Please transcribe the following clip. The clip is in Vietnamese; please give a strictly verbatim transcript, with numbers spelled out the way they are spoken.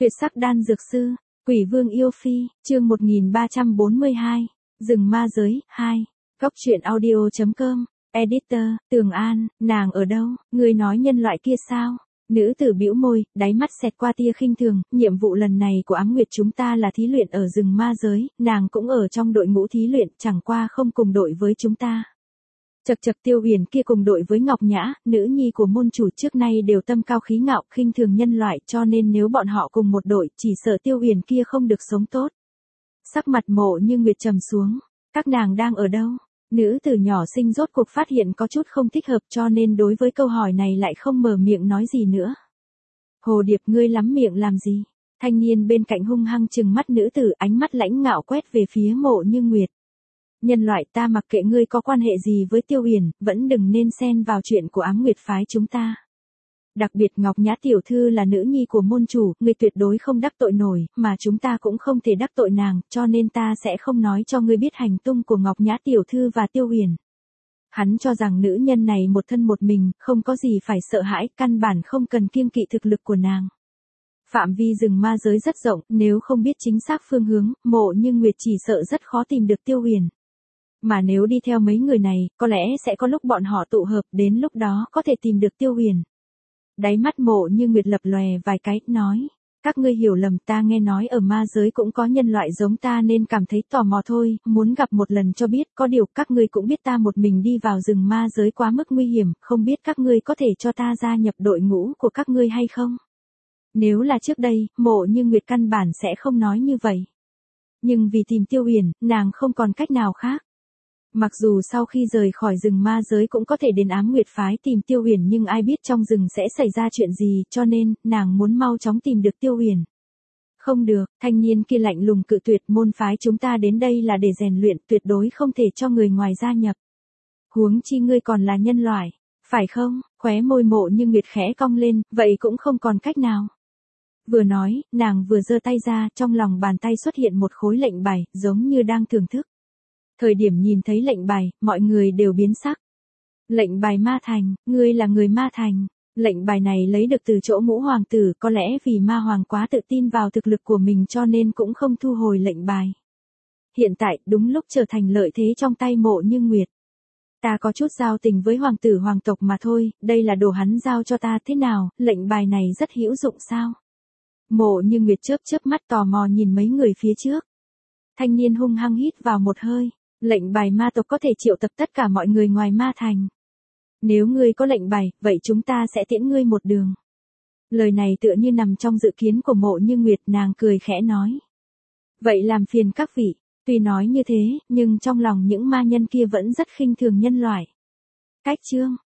Tuyệt sắc đan dược sư, Quỷ Vương yêu phi, chương một nghìn ba trăm bốn mươi hai, rừng ma giới, hai. Góc truyện audio chấm com, Editor, Tường An, nàng ở đâu, ngươi nói nhân loại kia sao? Nữ tử bĩu môi, đáy mắt xẹt qua tia khinh thường, nhiệm vụ lần này của Ám Nguyệt chúng ta là thí luyện ở rừng ma giới, nàng cũng ở trong đội ngũ thí luyện, chẳng qua không cùng đội với chúng ta. Chật chật Tiêu Huyền kia cùng đội với Ngọc Nhã, nữ nhi của môn chủ trước nay đều tâm cao khí ngạo, khinh thường nhân loại, cho nên nếu bọn họ cùng một đội, chỉ sợ Tiêu Huyền kia không được sống tốt. Sắc mặt Mộ Như Nguyệt trầm xuống, các nàng đang ở đâu? Nữ tử nhỏ xinh rốt cuộc phát hiện có chút không thích hợp cho nên đối với câu hỏi này lại không mở miệng nói gì nữa. Hồ Điệp ngươi lắm miệng làm gì? Thanh niên bên cạnh hung hăng trừng mắt nữ tử, ánh mắt lãnh ngạo quét về phía Mộ Như Nguyệt. Nhân loại, ta mặc kệ ngươi có quan hệ gì với Tiêu Huyền, vẫn đừng nên xen vào chuyện của Ám Nguyệt phái chúng ta. Đặc biệt Ngọc Nhã tiểu thư là nữ nhi của môn chủ, ngươi tuyệt đối không đắc tội nổi, mà chúng ta cũng không thể đắc tội nàng, cho nên ta sẽ không nói cho ngươi biết hành tung của Ngọc Nhã tiểu thư và Tiêu Huyền. Hắn cho rằng nữ nhân này một thân một mình, không có gì phải sợ hãi, căn bản không cần kiêng kỵ thực lực của nàng. Phạm vi rừng ma giới rất rộng, nếu không biết chính xác phương hướng, Mộ Như Nguyệt chỉ sợ rất khó tìm được Tiêu Huyền. Mà nếu đi theo mấy người này, có lẽ sẽ có lúc bọn họ tụ hợp, đến lúc đó có thể tìm được Tiêu Huyền. Đáy mắt Mộ Như Nguyệt lập lòe vài cái, nói, các ngươi hiểu lầm, ta nghe nói ở ma giới cũng có nhân loại giống ta nên cảm thấy tò mò thôi, muốn gặp một lần cho biết, có điều các ngươi cũng biết ta một mình đi vào rừng ma giới quá mức nguy hiểm, không biết các ngươi có thể cho ta gia nhập đội ngũ của các ngươi hay không? Nếu là trước đây, Mộ Như Nguyệt căn bản sẽ không nói như vậy. Nhưng vì tìm Tiêu Huyền, nàng không còn cách nào khác. Mặc dù sau khi rời khỏi rừng ma giới cũng có thể đến Ám Nguyệt phái tìm Tiêu Huyền nhưng ai biết trong rừng sẽ xảy ra chuyện gì cho nên, nàng muốn mau chóng tìm được Tiêu Huyền. Không được, thanh niên kia lạnh lùng cự tuyệt, môn phái chúng ta đến đây là để rèn luyện, tuyệt đối không thể cho người ngoài gia nhập. Huống chi ngươi còn là nhân loại, phải không? Khóe môi Mộ Như Nguyệt khẽ cong lên, vậy cũng không còn cách nào. Vừa nói, nàng vừa giơ tay ra, trong lòng bàn tay xuất hiện một khối lệnh bài, giống như đang thưởng thức. Thời điểm nhìn thấy lệnh bài, mọi người đều biến sắc. Lệnh bài ma thành, ngươi là người ma thành. Lệnh bài này lấy được từ chỗ Ngũ hoàng tử, có lẽ vì ma hoàng quá tự tin vào thực lực của mình cho nên cũng không thu hồi lệnh bài. Hiện tại, đúng lúc trở thành lợi thế trong tay Mộ Như Nguyệt. Ta có chút giao tình với hoàng tử hoàng tộc mà thôi, đây là đồ hắn giao cho ta, thế nào, lệnh bài này rất hữu dụng sao? Mộ Như Nguyệt chớp chớp mắt tò mò nhìn mấy người phía trước. Thanh niên hung hăng hít vào một hơi. Lệnh bài ma tộc có thể triệu tập tất cả mọi người ngoài ma thành. Nếu ngươi có lệnh bài, vậy chúng ta sẽ tiễn ngươi một đường. Lời này tựa như nằm trong dự kiến của Mộ Như Nguyệt, nàng cười khẽ nói. Vậy làm phiền các vị, tuy nói như thế, nhưng trong lòng những ma nhân kia vẫn rất khinh thường nhân loại. Cách chương,